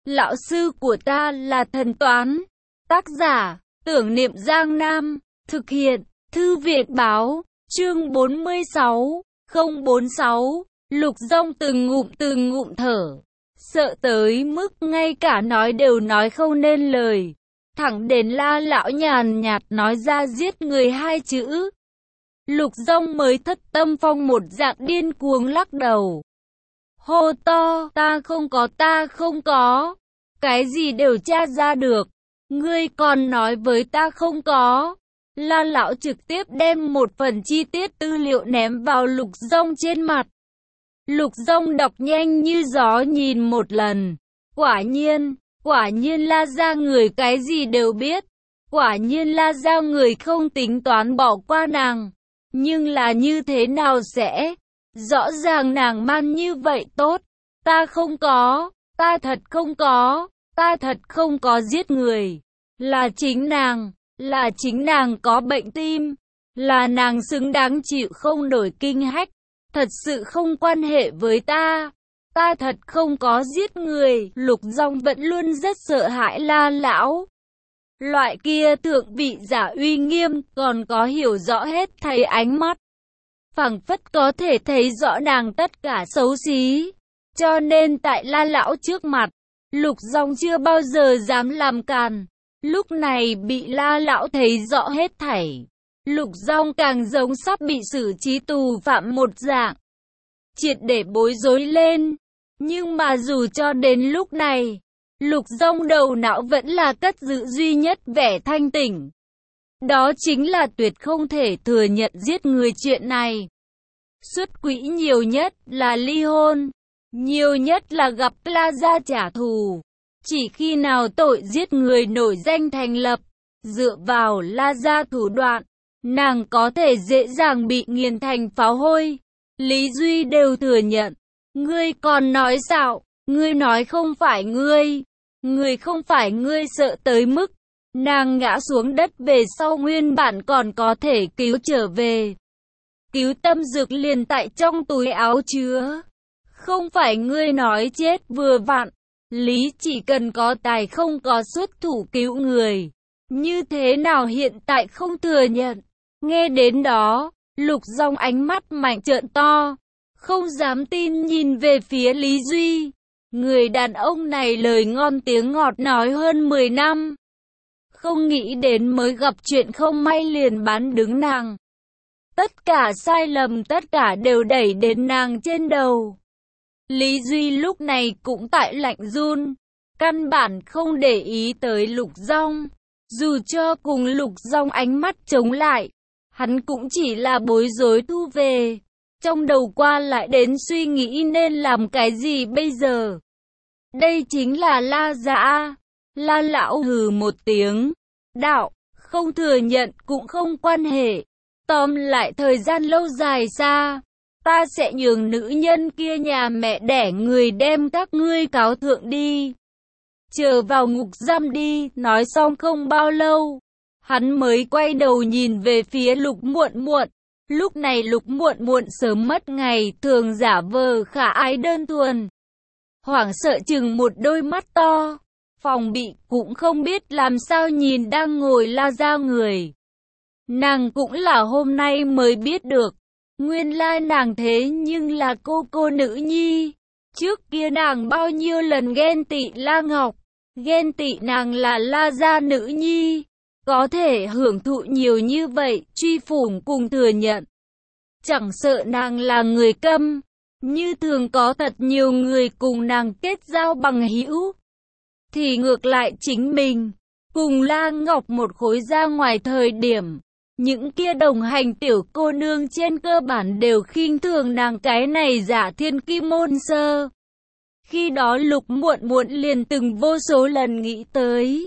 Lão sư của ta là thần toán. Tác giả, Tưởng Niệm Giang Nam. Thực hiện, Thư viện báo, chương 46, 046. Lục Dông từng ngụm thở. Sợ tới mức ngay cả nói đều nói không nên lời. Thẳng đến La lão nhàn nhạt nói ra giết người 2 chữ. Lục Dông mới thất tâm phong một dạng điên cuồng lắc đầu. Hô to, ta không có. Cái gì đều tra ra được. Ngươi còn nói với ta không có. La lão trực tiếp đem một phần chi tiết tư liệu ném vào Lục Dông trên mặt. Lục Dông đọc nhanh như gió nhìn một lần. Quả nhiên La gia người cái gì đều biết. Quả nhiên La gia người không tính toán bỏ qua nàng. Nhưng là như thế nào sẽ? Rõ ràng nàng man như vậy tốt. Ta không có, ta thật không có giết người. Là chính nàng có bệnh tim. Là nàng xứng đáng chịu không nổi kinh hách. Thật sự không quan hệ với ta. Ta thật không có giết người. Lục Dông vẫn luôn rất sợ hãi La lão. Loại kia thượng vị giả uy nghiêm, còn có hiểu rõ hết thảy ánh mắt. Phảng phất có thể thấy rõ nàng tất cả xấu xí. Cho nên tại La lão trước mặt, Lục Dông chưa bao giờ dám làm càn. Lúc này bị La lão thấy rõ hết thảy. Lục Dông càng giống sắp bị xử trí tù phạm một dạng. Triệt để bối rối lên. Nhưng mà dù cho đến lúc này, Lục Dông đầu não vẫn là cất giữ duy nhất vẻ thanh tỉnh. Đó chính là tuyệt không thể thừa nhận giết người chuyện này. Xuất quỹ nhiều nhất là ly hôn. Nhiều nhất là gặp La gia trả thù. Chỉ khi nào tội giết người nổi danh thành lập, dựa vào La gia thủ đoạn, nàng có thể dễ dàng bị nghiền thành pháo hôi. Lý Duy đều thừa nhận. Ngươi còn nói sao? Ngươi nói không phải ngươi. Ngươi không phải ngươi sợ tới mức nàng ngã xuống đất về sau nguyên bản còn có thể cứu trở về. Cứu tâm dược liền tại trong túi áo chứa. Không phải ngươi nói chết vừa vặn. Lý chỉ cần có tài không có xuất thủ cứu người. Như thế nào hiện tại không thừa nhận? Nghe đến đó, Lục Dông ánh mắt mạnh trợn to. Không dám tin nhìn về phía Lý Duy. Người đàn ông này lời ngon tiếng ngọt nói hơn 10 năm. Không nghĩ đến mới gặp chuyện không may liền bán đứng nàng. Tất cả sai lầm tất cả đều đẩy đến nàng trên đầu. Lý Duy lúc này cũng tại lạnh run. Căn bản không để ý tới Lục Dông. Dù cho cùng Lục Dông ánh mắt chống lại, hắn cũng chỉ là bối rối thu về. Trong đầu qua lại đến suy nghĩ nên làm cái gì bây giờ. Đây chính là La gia. La lão hừ một tiếng. Đạo, không thừa nhận cũng không quan hệ. Tóm lại thời gian lâu dài xa, ta sẽ nhường nữ nhân kia nhà mẹ đẻ người đem các ngươi cáo thượng đi. Chờ vào ngục giam đi. Nói xong không bao lâu, hắn mới quay đầu nhìn về phía Lục Muộn Muộn. Lúc này Lục Muộn Muộn sớm mất ngày thường giả vờ khả ái đơn thuần. Hoảng sợ chừng một đôi mắt to. Phòng bị cũng không biết làm sao nhìn đang ngồi La gia người. Nàng cũng là hôm nay mới biết được. Nguyên lai nàng thế nhưng là cô nữ nhi. Trước kia nàng bao nhiêu lần ghen tị La Ngọc. Ghen tị nàng là La gia nữ nhi. Có thể hưởng thụ nhiều như vậy, truy phủng cùng thừa nhận. Chẳng sợ nàng là người câm. Như thường có thật nhiều người cùng nàng kết giao bằng hữu. Thì ngược lại chính mình, cùng La Ngọc một khối ra ngoài thời điểm. Những kia đồng hành tiểu cô nương trên cơ bản đều khinh thường nàng cái này giả thiên kim môn sơ. Khi đó Lục Muộn Muộn liền từng vô số lần nghĩ tới.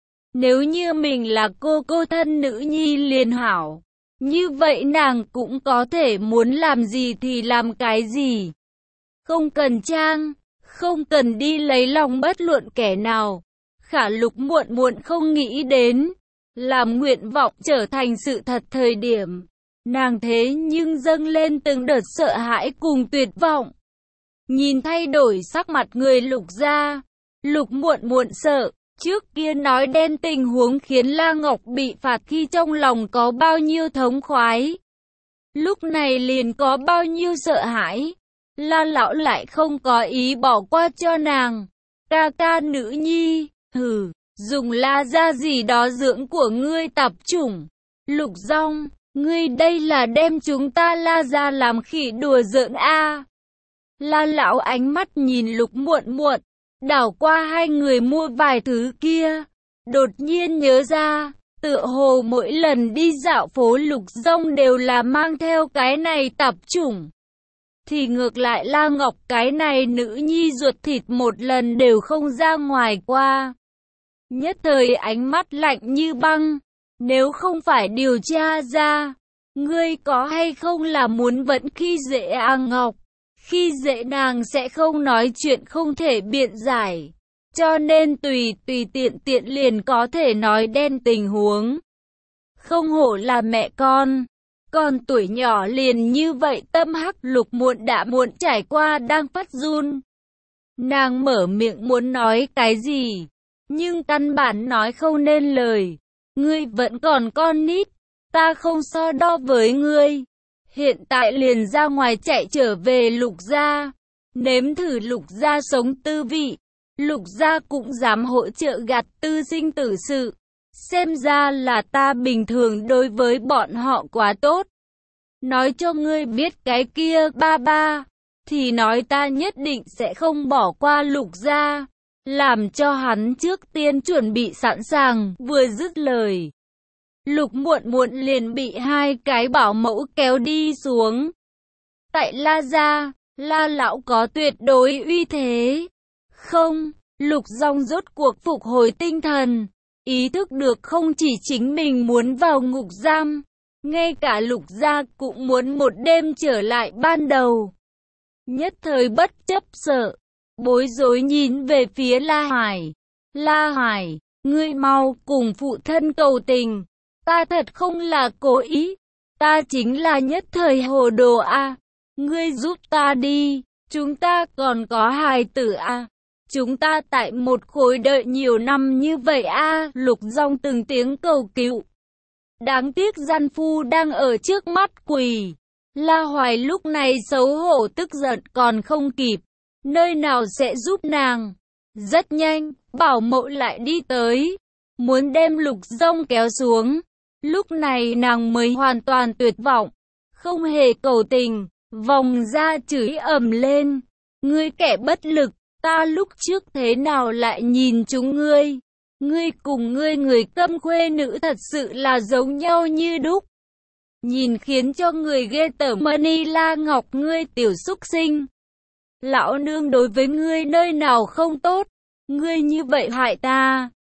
Nếu như mình là cô thân nữ nhi liền hảo. Như vậy nàng cũng có thể muốn làm gì thì làm cái gì. Không cần trang, không cần đi lấy lòng bất luận kẻ nào. Khả Lục Muộn Muộn không nghĩ đến. Làm nguyện vọng trở thành sự thật thời điểm. Nàng thế nhưng dâng lên từng đợt sợ hãi cùng tuyệt vọng. Nhìn thay đổi sắc mặt người Lục gia. Lục Muộn Muộn sợ, trước kia nói đen tình huống khiến La Ngọc bị phạt khi trong lòng có bao nhiêu thống khoái. Lúc này liền có bao nhiêu sợ hãi. La lão lại không có ý bỏ qua cho nàng. Ca ca nữ nhi, dùng La gia gì đó dưỡng của ngươi tạp chủng. Lục Dung, ngươi đây là đem chúng ta La gia làm khỉ đùa giỡn a. La lão ánh mắt nhìn Lục Muộn Muộn, đảo qua hai người mua vài thứ kia, đột nhiên nhớ ra, tựa hồ mỗi lần đi dạo phố Lục Dung đều là mang theo cái này tạp chủng. Thì ngược lại La Ngọc cái này nữ nhi ruột thịt một lần đều không ra ngoài qua. Nhất thời ánh mắt lạnh như băng, nếu không phải điều tra ra, ngươi có hay không là muốn vẫn khi dễ A Ngọc. Khi dễ nàng sẽ không nói chuyện không thể biện giải, cho nên tùy tiện liền có thể nói đen tình huống. Không hổ là mẹ con tuổi nhỏ liền như vậy tâm hắc. Lục Muộn đã muộn trải qua đang phát run. Nàng mở miệng muốn nói cái gì, nhưng căn bản nói không nên lời. Ngươi vẫn còn con nít, ta không so đo với ngươi. Hiện tại liền ra ngoài chạy trở về Lục gia, nếm thử Lục gia sống tư vị. Lục gia cũng dám hỗ trợ gạt tư sinh tử sự. Xem ra là ta bình thường đối với bọn họ quá tốt. Nói cho ngươi biết cái kia ba ba, thì nói ta nhất định sẽ không bỏ qua Lục gia. Làm cho hắn trước tiên chuẩn bị sẵn sàng. Vừa dứt lời, Lục Muộn Muộn liền bị hai cái bảo mẫu kéo đi xuống. Tại La gia, La lão có tuyệt đối uy thế. Không, Lục Dung rốt cuộc phục hồi tinh thần, ý thức được không chỉ chính mình muốn vào ngục giam, ngay cả Lục gia cũng muốn một đêm trở lại ban đầu. Nhất thời bất chấp sợ, bối rối nhìn về phía La Hải. La Hải, ngươi mau cùng phụ thân cầu tình. Ta thật không là cố ý, ta chính là nhất thời hồ đồ a. Ngươi giúp ta đi, chúng ta còn có hài tử a. Chúng ta tại một khối đợi nhiều năm như vậy a. Lục Dung từng tiếng cầu cứu. Đáng tiếc gian phu đang ở trước mắt quỳ. La Hoài lúc này xấu hổ tức giận còn không kịp, nơi nào sẽ giúp nàng. Rất nhanh, bảo mẫu lại đi tới, muốn đem Lục Dung kéo xuống. Lúc này nàng mới hoàn toàn tuyệt vọng, không hề cầu tình, vòng ra chửi ầm lên. Ngươi kẻ bất lực, ta lúc trước thế nào lại nhìn chúng ngươi? Ngươi cùng ngươi người câm khuê nữ thật sự là giống nhau như đúc. Nhìn khiến cho người ghê tởm. Mani La Ngọc, ngươi tiểu súc sinh. Lão nương đối với ngươi nơi nào không tốt, ngươi như vậy hại ta.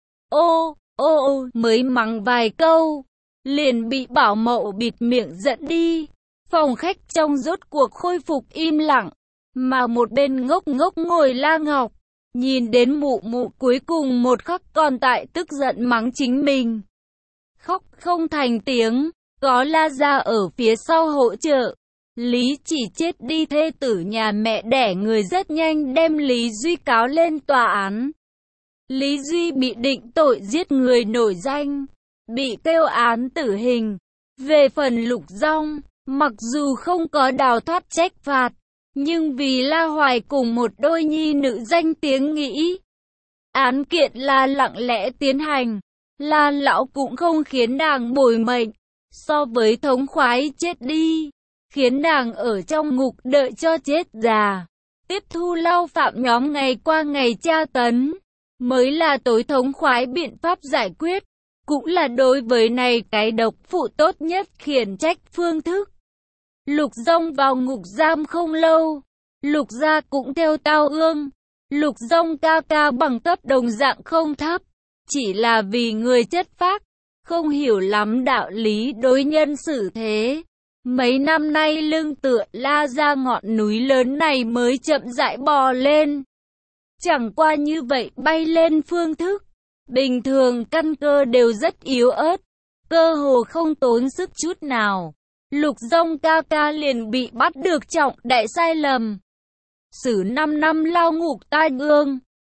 Mới mắng vài câu, liền bị bảo mẫu bịt miệng dẫn đi. Phòng khách trong rốt cuộc khôi phục im lặng, mà một bên ngốc ngốc ngồi La Ngọc, nhìn đến mụ mụ cuối cùng một khắc còn tại tức giận mắng chính mình. Khóc không thành tiếng, có La gia ở phía sau hỗ trợ. Lý Chỉ chết đi thê tử nhà mẹ đẻ người rất nhanh đem Lý Duy cáo lên tòa án. Lý Duy bị định tội giết người nổi danh, bị kêu án tử hình. Về phần Lục Dung, mặc dù không có đào thoát trách phạt, nhưng vì La Hoài cùng một đôi nhi nữ danh tiếng nghĩ, án kiện là lặng lẽ tiến hành. La lão cũng không khiến nàng bồi mệnh, so với thống khoái chết đi, khiến nàng ở trong ngục đợi cho chết già, tiếp thu lao phạm nhóm ngày qua ngày tra tấn, mới là tối thống khoái biện pháp giải quyết, cũng là đối với này cái độc phụ tốt nhất khiển trách phương thức. Lục Dung vào ngục giam không lâu, Lục gia cũng theo tao ương. Lục Dung ca ca bằng cấp đồng dạng không thấp, chỉ là vì người chất phác, không hiểu lắm đạo lý đối nhân xử thế. Mấy năm nay lưng tựa La gia ngọn núi lớn này mới chậm rãi bò lên. Chẳng qua như vậy bay lên phương thức, bình thường căn cơ đều rất yếu ớt, cơ hồ không tốn sức chút nào. Lục Dung ca ca liền bị bắt được trọng đại sai lầm, xử 5 năm lao ngục tai ương.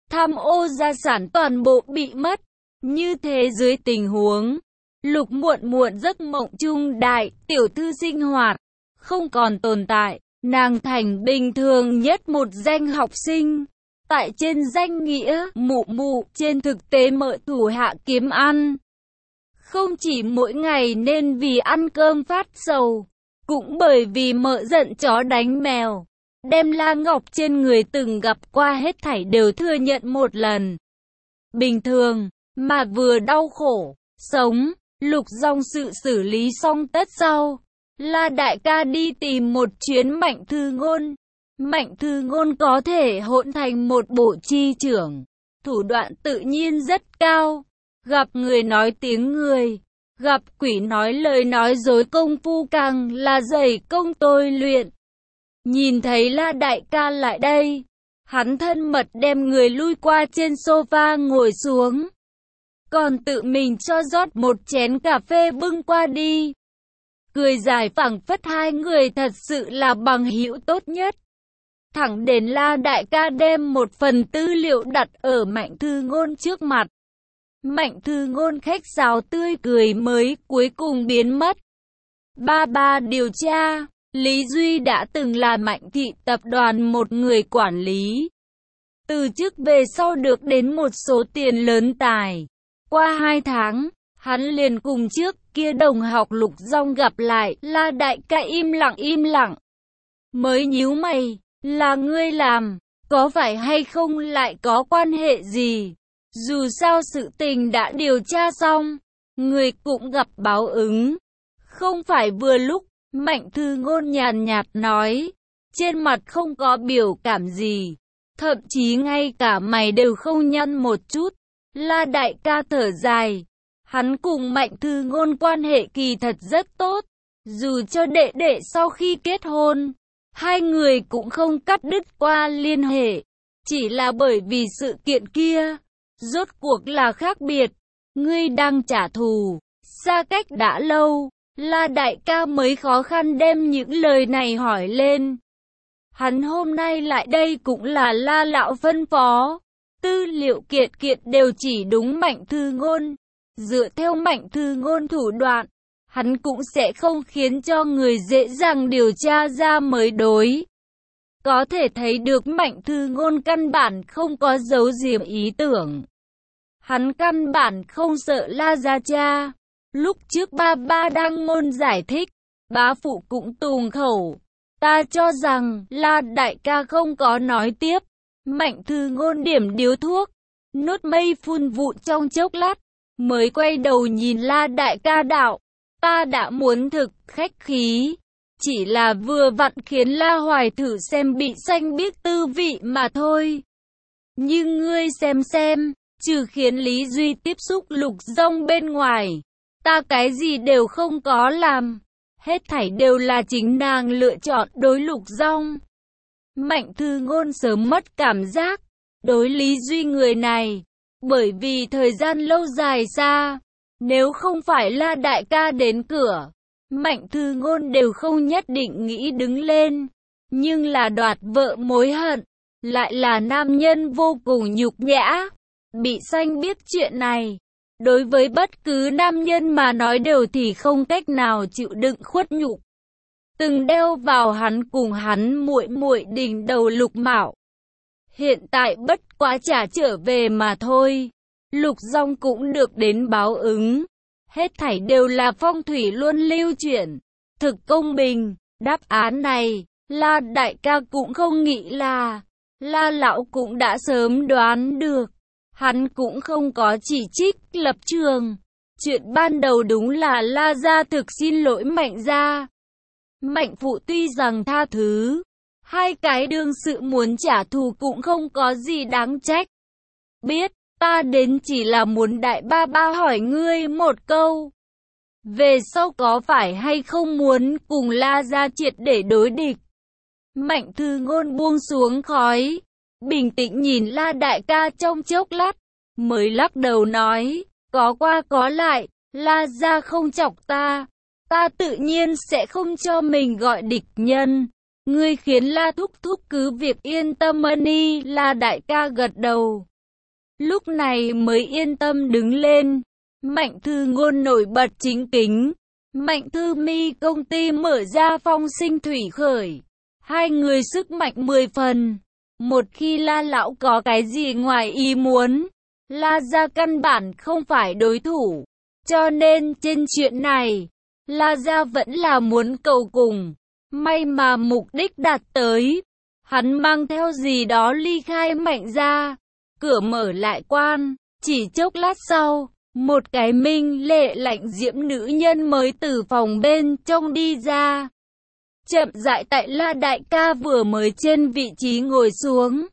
tham ô gia sản toàn bộ bị mất. Như thế dưới tình huống, Lục Muộn Muộn giấc mộng trung đại tiểu thư sinh hoạt không còn tồn tại, nàng thành bình thường nhất một danh học sinh. Tại trên danh nghĩa mụ mụ, trên thực tế mợ thủ hạ kiếm ăn. Không chỉ mỗi ngày nên vì ăn cơm phát sầu, cũng bởi vì mợ giận chó đánh mèo, đem La Ngọc trên người từng gặp qua hết thảy đều thừa nhận một lần. Bình thường, mà vừa đau khổ, sống, Lục Dòng sự xử lý xong tất sau. La đại ca đi tìm một chuyến Mạnh Thư Ngôn. Mạnh Thư Ngôn có thể hỗn thành một bộ chi trưởng, thủ đoạn tự nhiên rất cao. Gặp người nói tiếng người, gặp quỷ nói lời nói dối, công phu càng là dày công tôi luyện. Nhìn thấy La đại ca lại đây, hắn thân mật đem người lui qua trên sofa ngồi xuống, còn tự mình cho rót một chén cà phê bưng qua đi. Cười dài phảng phất hai người thật sự là bằng hữu tốt nhất. Thẳng đến La đại ca đem một phần tư liệu đặt ở Mạnh Thư Ngôn trước mặt. Mạnh Thư Ngôn khách sáo tươi cười mới cuối cùng biến mất. Ba điều tra, Lý Duy đã từng là Mạnh thị tập đoàn một người quản lý. Từ chức về sau được đến một số tiền lớn tài. Qua 2 tháng, hắn liền cùng trước kia đồng học Lục Dòng gặp lại. La đại ca im lặng. Mới nhíu mày, là ngươi làm, có phải hay không lại có quan hệ gì? Dù sao sự tình đã điều tra xong, người cũng gặp báo ứng. Không phải vừa lúc, Mạnh Thư Ngôn nhàn nhạt nói, trên mặt không có biểu cảm gì, thậm chí ngay cả mày đều không nhăn một chút. La đại ca thở dài, hắn cùng Mạnh Thư Ngôn quan hệ kỳ thật rất tốt, dù cho đệ đệ sau khi kết hôn, hai người cũng không cắt đứt qua liên hệ, chỉ là bởi vì sự kiện kia, rốt cuộc là khác biệt. Ngươi đang trả thù, xa cách đã lâu. La đại ca mới khó khăn đem những lời này hỏi lên. Hắn hôm nay lại đây cũng là La lão phân phó, tư liệu kiện đều chỉ đúng Mạnh Thư Ngôn. Dựa theo Mạnh Thư Ngôn thủ đoạn, hắn cũng sẽ không khiến cho người dễ dàng điều tra ra mới đối. Có thể thấy được Mạnh Thư Ngôn căn bản không có giấu giếm ý tưởng. Hắn căn bản không sợ La gia cha. Lúc trước ba đang môn giải thích, bá phụ cũng tùng khẩu. Ta cho rằng La đại ca không có nói tiếp. Mạnh Thư Ngôn điểm điếu thuốc, nốt mây phun vụn trong chốc lát, mới quay đầu nhìn La đại ca đạo. Ta đã muốn thực khách khí, chỉ là vừa vặn khiến La Hoài thử xem bị xanh biết tư vị mà thôi. Nhưng ngươi xem, trừ khiến Lý Duy tiếp xúc Lục Dòng bên ngoài, ta cái gì đều không có làm. Hết thảy đều là chính nàng lựa chọn đối Lục Dòng. Mạnh Thư Ngôn sớm mất cảm giác đối Lý Duy người này, bởi vì thời gian lâu dài xa, nếu không phải La đại ca đến cửa, Mạnh Thư Ngôn đều không nhất định nghĩ đứng lên. Nhưng là đoạt vợ mối hận, lại là nam nhân vô cùng nhục nhã. Bị xanh biết chuyện này, đối với bất cứ nam nhân mà nói đều thì không cách nào chịu đựng khuất nhục. Từng đeo vào hắn cùng hắn muội muội đỉnh đầu Lục Mạo. Hiện tại bất quá trả trở về mà thôi. Lục Dòng cũng được đến báo ứng. Hết thảy đều là phong thủy luân lưu chuyển, thực công bình. Đáp án này, La đại ca cũng không nghĩ là, La lão cũng đã sớm đoán được. Hắn cũng không có chỉ trích lập trường. Chuyện ban đầu đúng là La gia thực xin lỗi Mạnh gia. Mạnh phụ tuy rằng tha thứ, hai cái đương sự muốn trả thù cũng không có gì đáng trách. Biết, ta đến chỉ là muốn đại ba hỏi ngươi một câu. Về sau có phải hay không muốn cùng La gia triệt để đối địch? Mạnh Thư Ngôn buông xuống khói, bình tĩnh nhìn La đại ca trong chốc lát, mới lắc đầu nói, có qua có lại, La gia không chọc ta, ta tự nhiên sẽ không cho mình gọi địch nhân. Ngươi khiến La thúc thúc cứ việc yên tâm đi. La đại ca gật đầu, lúc này mới yên tâm đứng lên. Mạnh Thư Ngôn nổi bật chính kính. Mạnh Thư Mi công ty mở ra Phong Sinh Thủy Khởi. Hai người sức mạnh 10 phần. Một khi La lão có cái gì ngoài ý muốn, La gia căn bản không phải đối thủ. Cho nên trên chuyện này, La gia vẫn là muốn cầu cùng. May mà mục đích đạt tới. Hắn mang theo gì đó ly khai Mạnh gia. Cửa mở lại quan, chỉ chốc lát sau, một cái minh lệ lạnh diễm nữ nhân mới từ phòng bên trong đi ra. Chậm rãi tại La đại ca vừa mới trên vị trí ngồi xuống.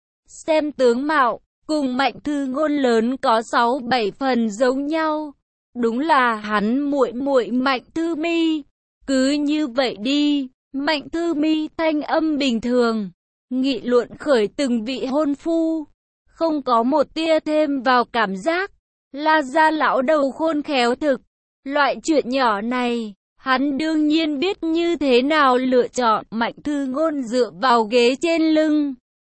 Xem tướng mạo, cùng Mạnh Thư Ngôn lớn có 6-7 phần giống nhau. Đúng là hắn muội muội Mạnh Thư Mi. Cứ như vậy đi, Mạnh Thư Mi thanh âm bình thường, nghị luận khởi từng vị hôn phu, không có một tia thêm vào cảm giác. La gia lão đầu khôn khéo thực, loại chuyện nhỏ này, hắn đương nhiên biết như thế nào lựa chọn. Mạnh Thư Ngôn dựa vào ghế trên lưng,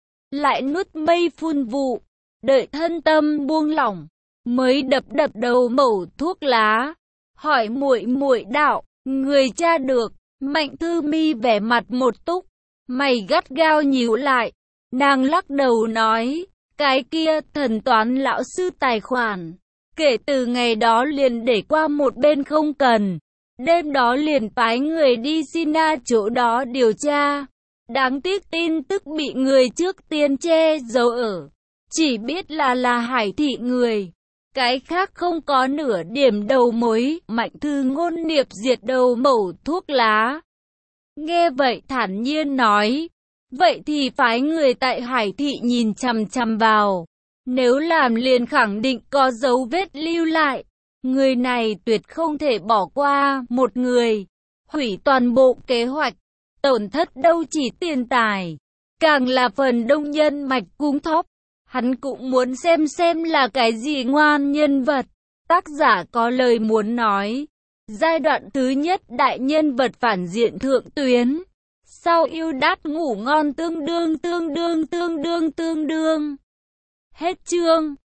lại nuốt mây phun vụ, đợi thân tâm buông lỏng, mới đập đầu mẩu thuốc lá, hỏi muội muội đạo, người cha được. Mạnh Thư Mi vẻ mặt một túc, mày gắt gao nhíu lại, nàng lắc đầu nói, cái kia thần toán lão sư tài khoản, kể từ ngày đó liền để qua một bên không cần, đêm đó liền phái người đi Sina chỗ đó điều tra. Đáng tiếc tin tức bị người trước tiên che giấu ở, chỉ biết là Hải thị người, cái khác không có nửa điểm đầu mối. Mạnh Thư Ngôn niệm diệt đầu mẩu thuốc lá, nghe vậy thản nhiên nói, vậy thì phái người tại Hải thị nhìn chằm chằm vào, nếu làm liền khẳng định có dấu vết lưu lại, người này tuyệt không thể bỏ qua một người, hủy toàn bộ kế hoạch. Tổn thất đâu chỉ tiền tài, càng là phần đông nhân mạch cung thóp. Hắn cũng muốn xem là cái gì ngoan nhân vật. Tác giả có lời muốn nói. Giai đoạn thứ nhất đại nhân vật phản diện thượng tuyến. Sau yêu đát ngủ ngon tương đương. Hết chương.